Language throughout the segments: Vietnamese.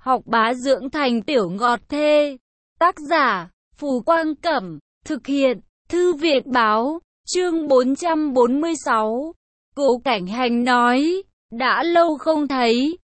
học bá dưỡng thành tiểu ngọt thê. Tác giả, Phù Quang Cẩm, thực hiện, Thư viện Báo, chương 446. Cố Cảnh Hành nói, đã lâu không thấy,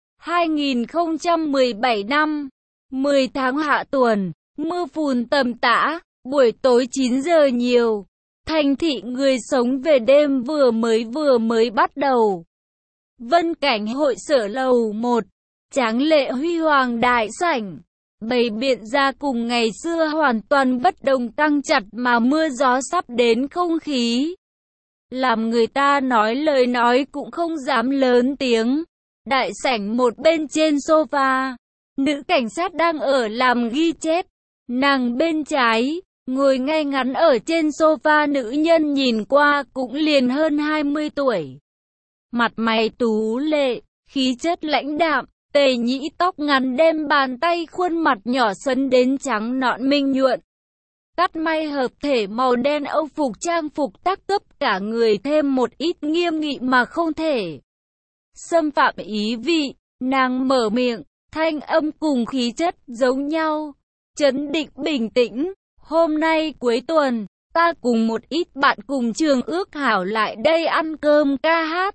2017 năm, 10 tháng hạ tuần, mưa phùn tầm tã, buổi tối 9 giờ nhiều. Thành thị người sống về đêm vừa mới bắt đầu. Vân Cảnh hội sở lầu 1, tráng lệ huy hoàng đại sảnh, bày biện ra cùng ngày xưa hoàn toàn bất đồng, căng chặt mà mưa gió sắp đến không khí. Làm người ta nói lời nói cũng không dám lớn tiếng. Đại sảnh một bên trên sofa, nữ cảnh sát đang ở làm ghi chép. Nàng bên trái, ngồi ngay ngắn ở trên sofa, nữ nhân nhìn qua cũng liền hơn 20 tuổi. Mặt mày tú lệ, khí chất lãnh đạm, tề nhĩ tóc ngắn đem bàn tay khuôn mặt nhỏ sấn đến trắng nõn minh nhuận. Cắt may hợp thể màu đen âu phục trang phục tác cấp cả người thêm một ít nghiêm nghị mà không thể xâm phạm ý vị. Nàng mở miệng, thanh âm cùng khí chất giống nhau, trấn định bình tĩnh. Hôm nay cuối tuần, ta cùng một ít bạn cùng trường ước hảo lại đây ăn cơm ca hát.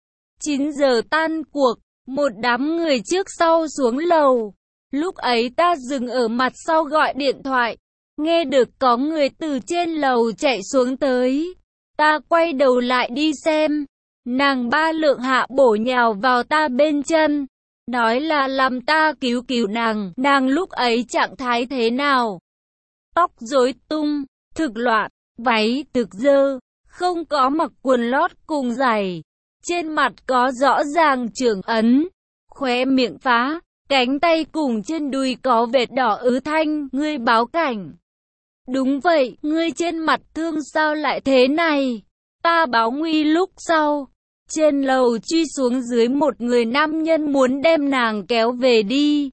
9 giờ tan cuộc, một đám người trước sau xuống lầu. Lúc ấy ta dừng ở mặt sau gọi điện thoại, nghe được có người từ trên lầu chạy xuống tới. Ta quay đầu lại đi xem, nàng ba lượng hạ bổ nhào vào ta bên chân, nói là làm ta cứu nàng. Nàng lúc ấy trạng thái thế nào? Tóc rối tung, thực loạn, váy thực dơ, không có mặc quần lót cùng giày. Trên mặt có rõ ràng trưởng ấn, khóe miệng phá, cánh tay cùng trên đùi có vệt đỏ ứ thanh. Ngươi báo cảnh? Đúng vậy, ngươi trên mặt thương sao lại thế này? Ta báo nguy. Lúc sau, trên lầu truy xuống dưới một người nam nhân muốn đem nàng kéo về đi.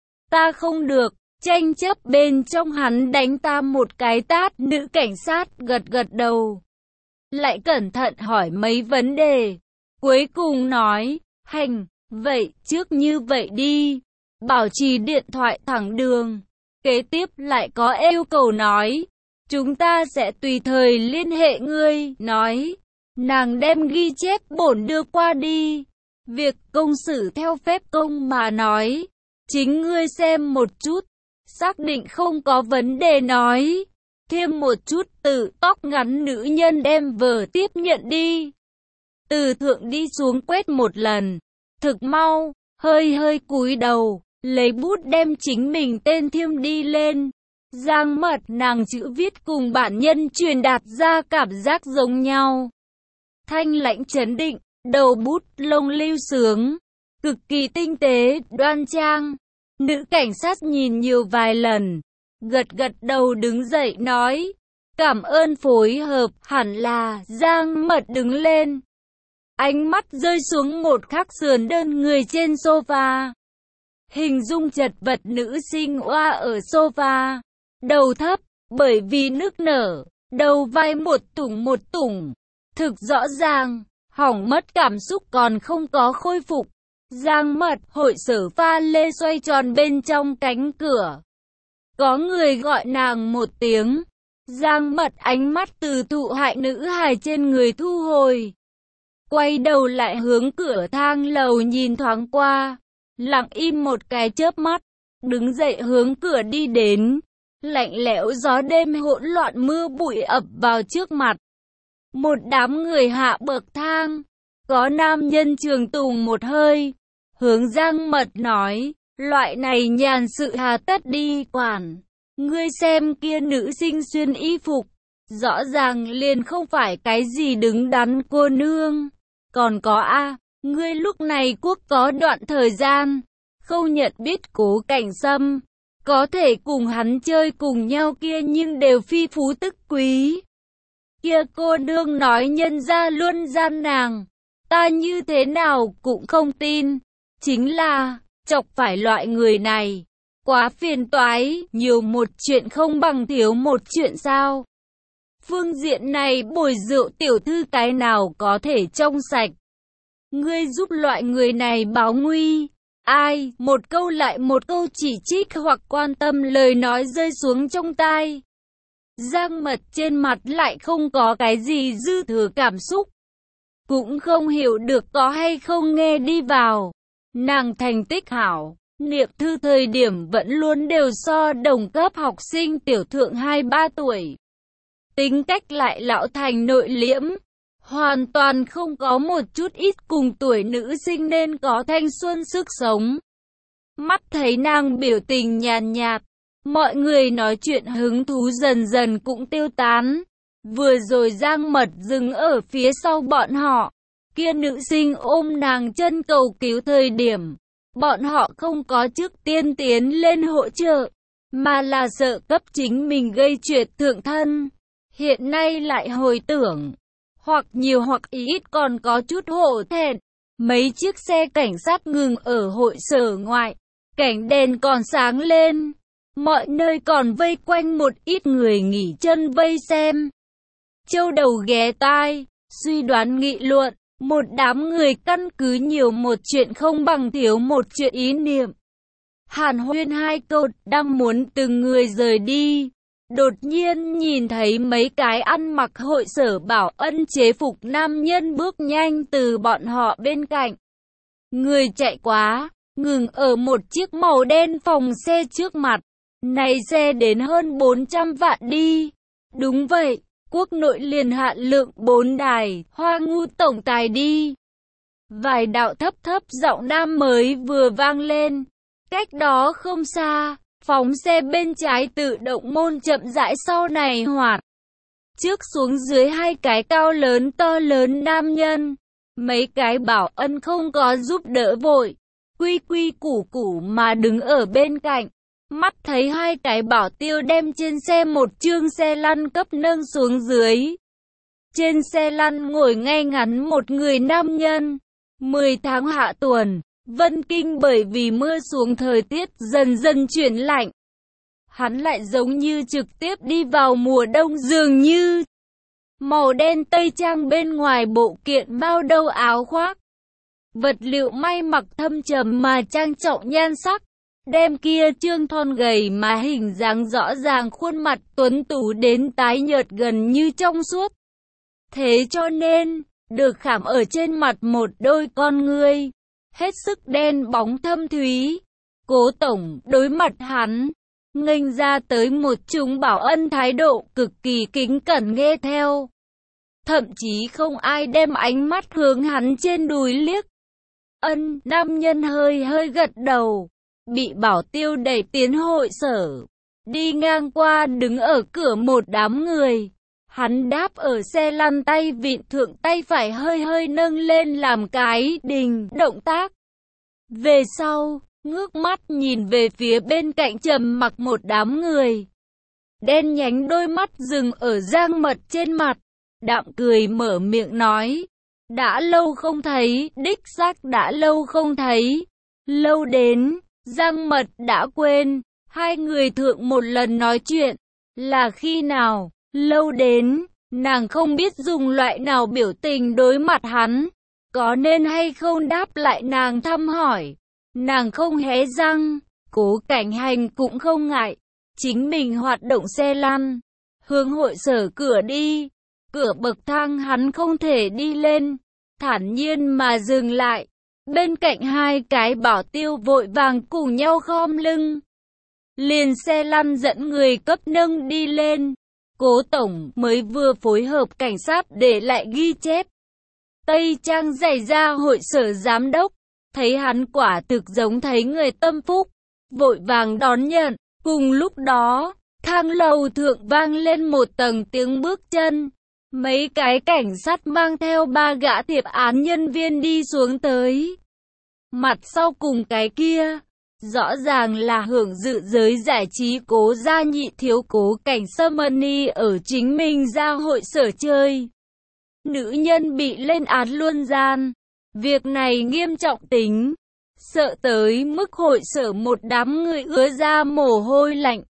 Ta không được, tranh chấp bên trong, hắn đánh ta một cái tát. Nữ cảnh sát gật đầu, lại cẩn thận hỏi mấy vấn đề. Cuối cùng nói, hành, vậy trước như vậy đi, bảo trì điện thoại thẳng đường. Kế tiếp lại có yêu cầu nói, chúng ta sẽ tùy thời liên hệ ngươi. Nói, nàng đem ghi chép bổn đưa qua đi. Việc công xử theo phép công mà nói, chính ngươi xem một chút, xác định không có vấn đề nói. Thêm một chút từ. Tóc ngắn nữ nhân đem vở tiếp nhận đi. Từ thượng đi xuống quét một lần, thực mau, hơi cúi đầu, lấy bút đem chính mình tên thiêm đi lên. Giang mật, nàng chữ viết cùng bản nhân truyền đạt ra cảm giác giống nhau. Thanh lãnh trấn định, đầu bút lông lưu sướng, cực kỳ tinh tế, đoan trang. Nữ cảnh sát nhìn nhiều vài lần, gật đầu đứng dậy nói, cảm ơn phối hợp. Hẳn là. Giang mật đứng lên, ánh mắt rơi xuống một khắc sườn đơn người trên sofa. Hình dung chật vật nữ sinh oa ở sofa, đầu thấp, bởi vì nức nở, đầu vai một tủng, thực rõ ràng, hỏng mất cảm xúc còn không có khôi phục. Giang mật, hội sở pha lê xoay tròn bên trong cánh cửa. Có người gọi nàng một tiếng. Giang mật ánh mắt từ thụ hại nữ hài trên người thu hồi, quay đầu lại hướng cửa thang lầu nhìn thoáng qua, lặng im một cái chớp mắt, đứng dậy hướng cửa đi đến. Lạnh lẽo gió đêm hỗn loạn mưa bụi ập vào trước mặt. Một đám người hạ bậc thang, có nam nhân trường tùng một hơi, hướng Giang mật nói, loại này nhàn sự hà tất đi quản. Ngươi xem kia nữ sinh xuyên y phục, rõ ràng liền không phải cái gì đứng đắn cô nương. Còn có ngươi lúc này quốc có đoạn thời gian không nhận biết Cố Cảnh Sâm, có thể cùng hắn chơi cùng nhau kia nhưng đều phi phú tức quý. Kia cô nương nói nhân ra luôn gian nàng, ta như thế nào cũng không tin. Chính là, chọc phải loại người này, quá phiền toái, nhiều một chuyện không bằng thiếu một chuyện sao. Phương diện này bồi rượu tiểu thư cái nào có thể trong sạch. Ngươi giúp loại người này báo nguy, Ai, một câu lại một câu chỉ trích hoặc quan tâm lời nói rơi xuống trong tai. Giang Mật trên mặt lại không có cái gì dư thừa cảm xúc. Cũng không hiểu được có hay không nghe đi vào. Nàng thành tích hảo, niệm thư thời điểm vẫn luôn đều so đồng cấp học sinh tiểu thượng 2-3 tuổi. Tính cách lại lão thành nội liễm, hoàn toàn không có một chút ít cùng tuổi nữ sinh nên có thanh xuân sức sống. Mắt thấy nàng biểu tình nhàn nhạt, mọi người nói chuyện hứng thú dần dần cũng tiêu tán. Vừa rồi Giang Mật dừng ở phía sau bọn họ, kia nữ sinh ôm nàng chân cầu cứu thời điểm, bọn họ không có trước tiên tiến lên hỗ trợ, mà là sợ cấp chính mình gây chuyện thượng thân. Hiện nay lại hồi tưởng, hoặc nhiều hoặc ít còn có chút hổ thẹn. Mấy chiếc xe cảnh sát ngừng ở hội sở ngoại, cảnh đèn còn sáng lên, mọi nơi còn vây quanh một ít người nghỉ chân vây xem. Châu đầu ghé tai, suy đoán nghị luận, một đám người căn cứ nhiều một chuyện không bằng thiếu một chuyện ý niệm. Hàn huyên hai câu, đang muốn từng người rời đi. Đột nhiên nhìn thấy mấy cái ăn mặc hội sở bảo ân chế phục nam nhân bước nhanh từ bọn họ bên cạnh. Người chạy quá, ngừng ở một chiếc màu đen phòng xe trước mặt. Này xe đến hơn 400 vạn đi. Đúng vậy, quốc nội liền hạn lượng 4 đài, Hoa Ngu tổng tài đi. Vài đạo thấp thấp giọng nam mới vừa vang lên. Cách đó không xa, phóng xe bên trái tự động môn chậm rãi sau này hoạt. Trước xuống dưới hai cái cao lớn to lớn nam nhân. Mấy cái bảo ân không có giúp đỡ vội. Quy quy củ củ mà đứng ở bên cạnh. Mắt thấy hai cái bảo tiêu đem trên xe một chương xe lăn cấp nâng xuống dưới. Trên xe lăn ngồi ngay ngắn một người nam nhân. 10 tháng hạ tuần, Vân Kinh bởi vì mưa xuống thời tiết dần dần chuyển lạnh. Hắn lại giống như trực tiếp đi vào mùa đông dường như. Màu đen tây trang bên ngoài bộ kiện bao đâu áo khoác. Vật liệu may mặc thâm trầm mà trang trọng nhan sắc. Đem kia trương thon gầy mà hình dáng rõ ràng khuôn mặt tuấn tú đến tái nhợt gần như trong suốt. Thế cho nên, được khảm ở trên mặt một đôi con ngươi, hết sức đen bóng thâm thúy. Cố tổng đối mặt hắn, nghênh ra tới một chúng bảo ân thái độ cực kỳ kính cẩn nghe theo. Thậm chí không ai đem ánh mắt hướng hắn trên đùi liếc. Ân, nam nhân hơi hơi gật đầu. Bị bảo tiêu đẩy tiến hội sở. Đi ngang qua đứng ở cửa một đám người. Hắn đáp ở xe lăn tay vịn thượng tay phải hơi hơi nâng lên làm cái đình động tác. Về sau, ngước mắt nhìn về phía bên cạnh trầm mặc một đám người. Đen nhánh đôi mắt dừng ở Giang Mật trên mặt. Đạm cười mở miệng nói. Đã lâu không thấy, đích xác đã lâu không thấy. Lâu đến, Giang Mật đã quên, hai người thượng một lần nói chuyện, là khi nào, lâu đến, nàng không biết dùng loại nào biểu tình đối mặt hắn, có nên hay không đáp lại nàng thăm hỏi. Nàng không hé răng, Cố Cảnh Hành cũng không ngại, chính mình hoạt động xe lăn, hướng hội sở cửa đi, cửa bậc thang hắn không thể đi lên, thản nhiên mà dừng lại. Bên cạnh hai cái bảo tiêu vội vàng cùng nhau khom lưng. Liền xe lăn dẫn người cấp nâng đi lên. Cố tổng mới vừa phối hợp cảnh sát để lại ghi chép. Tây trang giày ra hội sở giám đốc. Thấy hắn quả thực giống thấy người tâm phúc. Vội vàng đón nhận. Cùng lúc đó, thang lầu thượng vang lên một tầng tiếng bước chân. Mấy cái cảnh sát mang theo 3 gã thiệp án nhân viên đi xuống tới. Mặt sau cùng cái kia, rõ ràng là hưởng dự giới giải trí Cố gia nhị thiếu Cố Cảnh Summerny ở chính mình ra hội sở chơi. Nữ nhân bị lên án luân gian. Việc này nghiêm trọng tính, sợ tới mức hội sở một đám người ứa ra mồ hôi lạnh.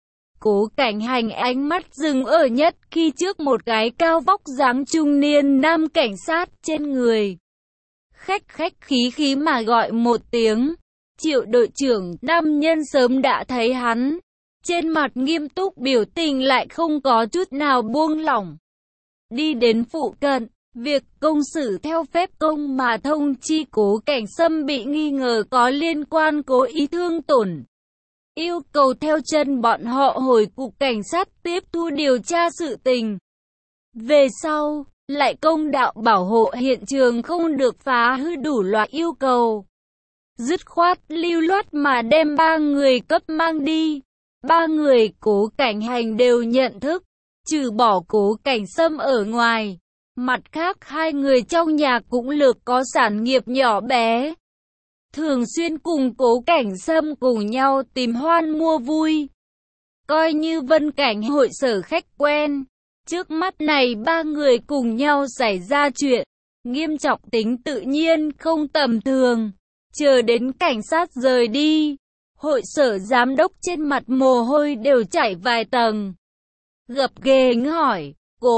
Cố Cảnh Hành ánh mắt dừng ở nhất khi trước một cái cao vóc dáng trung niên nam cảnh sát trên người. Khách khí mà gọi một tiếng, Triệu đội trưởng, nam nhân sớm đã thấy hắn. Trên mặt nghiêm túc, biểu tình lại không có chút nào buông lỏng. Đi đến phụ cận, việc công xử theo phép công mà thông chi Cố Cảnh Sâm bị nghi ngờ có liên quan cố ý thương tổn. Yêu cầu theo chân bọn họ hồi cục cảnh sát tiếp thu điều tra sự tình. Về sau, lại công đạo bảo hộ hiện trường không được phá hư đủ loại yêu cầu. Dứt khoát lưu loát mà đem 3 người cấp mang đi. 3 người Cố Cảnh Hành đều nhận thức, trừ bỏ Cố Cảnh Sâm ở ngoài. Mặt khác 2 người trong nhà cũng lược có sản nghiệp nhỏ bé. Thường xuyên cùng Cố Cảnh Sâm cùng nhau tìm hoan mua vui. Coi như Vân Cảnh hội sở khách quen. Trước mắt này 3 người cùng nhau xảy ra chuyện. Nghiêm trọng tính tự nhiên không tầm thường. Chờ đến cảnh sát rời đi. Hội sở giám đốc trên mặt mồ hôi đều chảy vài tầng. Gập ghềnh hỏi,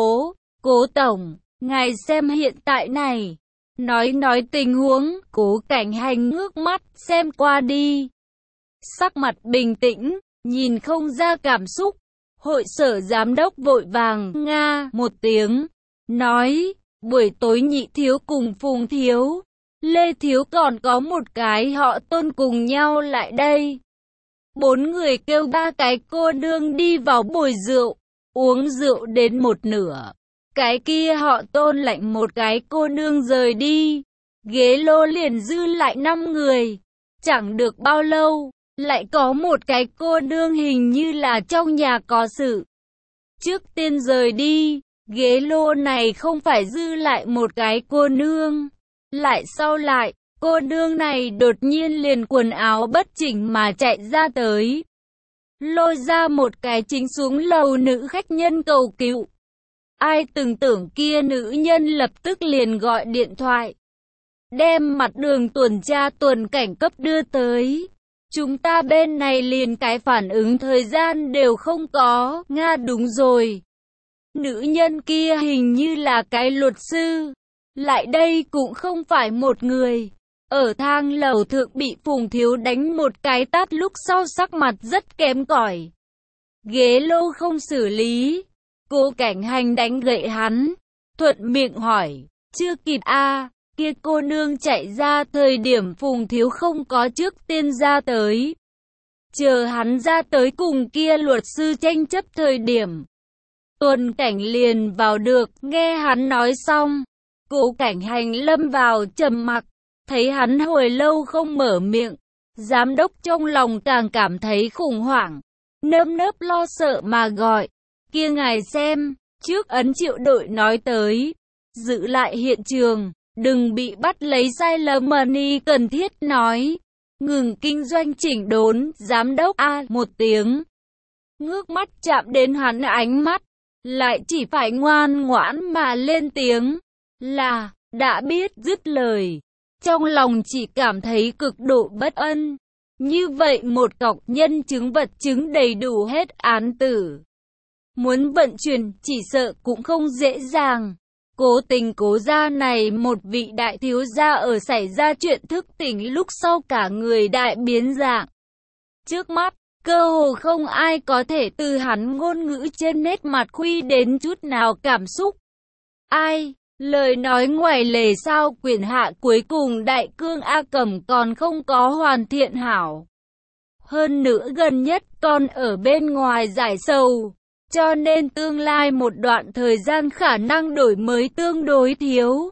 Cố tổng, ngài xem hiện tại này. Nói tình huống, Cố Cảnh Hành ngước mắt xem qua đi. Sắc mặt bình tĩnh, nhìn không ra cảm xúc. Hội sở giám đốc vội vàng nga một tiếng, nói, buổi tối Nhị thiếu cùng Phùng thiếu, Lê thiếu còn có một cái họ Tôn cùng nhau lại đây. 4 người kêu 3 cái cô nương đi vào bồi rượu, uống rượu đến một nửa. Cái kia họ Tôn lạnh một cái cô nương rời đi, ghế lô liền dư lại 5 người. Chẳng được bao lâu, lại có một cái cô nương hình như là trong nhà có sự. Trước tiên rời đi, ghế lô này không phải dư lại một cái cô nương. Lại sau lại, cô nương này đột nhiên liền quần áo bất chỉnh mà chạy ra tới. Lôi ra một cái chính xuống lầu nữ khách nhân cầu cứu. Ai từng tưởng kia nữ nhân lập tức liền gọi điện thoại. Đem mặt đường tuần tra tuần cảnh cấp đưa tới. Chúng ta bên này liền cái phản ứng thời gian đều không có. Nga đúng rồi. Nữ nhân kia hình như là cái luật sư. Lại đây cũng không phải một người. Ở thang lầu thượng bị Phùng thiếu đánh một cái tát lúc sau sắc mặt rất kém cỏi. Ghế lô không xử lý. Cố Cảnh Hành đánh gậy hắn. Thuận miệng hỏi. Chưa kịp kia cô nương chạy ra thời điểm Phùng thiếu không có trước tiên ra tới. Chờ hắn ra tới cùng kia luật sư tranh chấp thời điểm. Tuần cảnh liền vào được, nghe hắn nói xong. Cố Cảnh Hành lâm vào trầm mặc, thấy hắn hồi lâu không mở miệng. Giám đốc trong lòng càng cảm thấy khủng hoảng, nơm nớp lo sợ mà gọi. Kia ngài xem, trước ấn Triệu đội nói tới, giữ lại hiện trường, đừng bị bắt lấy sai lầm money cần thiết nói. Ngừng kinh doanh chỉnh đốn, giám đốc một tiếng. Ngước mắt chạm đến hắn ánh mắt, lại chỉ phải ngoan ngoãn mà lên tiếng. Là, đã biết dứt lời. Trong lòng chỉ cảm thấy cực độ bất ân. Như vậy một cọc nhân chứng vật chứng đầy đủ hết án tử. Muốn vận chuyển chỉ sợ cũng không dễ dàng. Cố tình cố gia này một vị đại thiếu gia ở xảy ra chuyện thức tỉnh lúc sau cả người đại biến dạng. Trước mắt, cơ hồ không ai có thể từ hắn ngôn ngữ trên nét mặt khuy đến chút nào cảm xúc. Ai? Lời nói ngoài lề sao quyền hạ cuối cùng đại cương A Cẩm còn không có hoàn thiện hảo. Hơn nữa gần nhất còn ở bên ngoài giải sầu. Cho nên tương lai một đoạn thời gian khả năng đổi mới tương đối thiếu.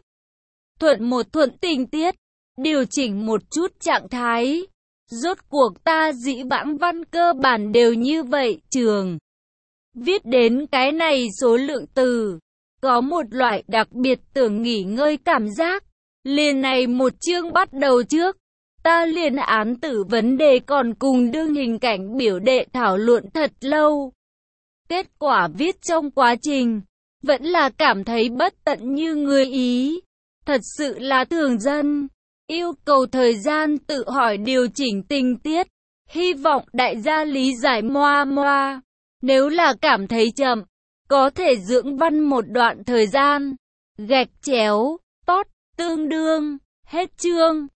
Thuận tình tiết, điều chỉnh một chút trạng thái. Rốt cuộc ta dĩ vãng văn cơ bản đều như vậy trường. Viết đến cái này số lượng từ. Có một loại đặc biệt tưởng nghỉ ngơi cảm giác. Liền này một chương bắt đầu trước. Ta liền án tử vấn đề còn cùng đương hình cảnh biểu đệ thảo luận thật lâu. Kết quả viết trong quá trình, vẫn là cảm thấy bất tận như người Ý. Thật sự là thường dân, yêu cầu thời gian tự hỏi điều chỉnh tình tiết. Hy vọng đại gia lý giải moa. Nếu là cảm thấy chậm, có thể dưỡng văn một đoạn thời gian. Gạch chéo, tốt, tương đương, hết chương.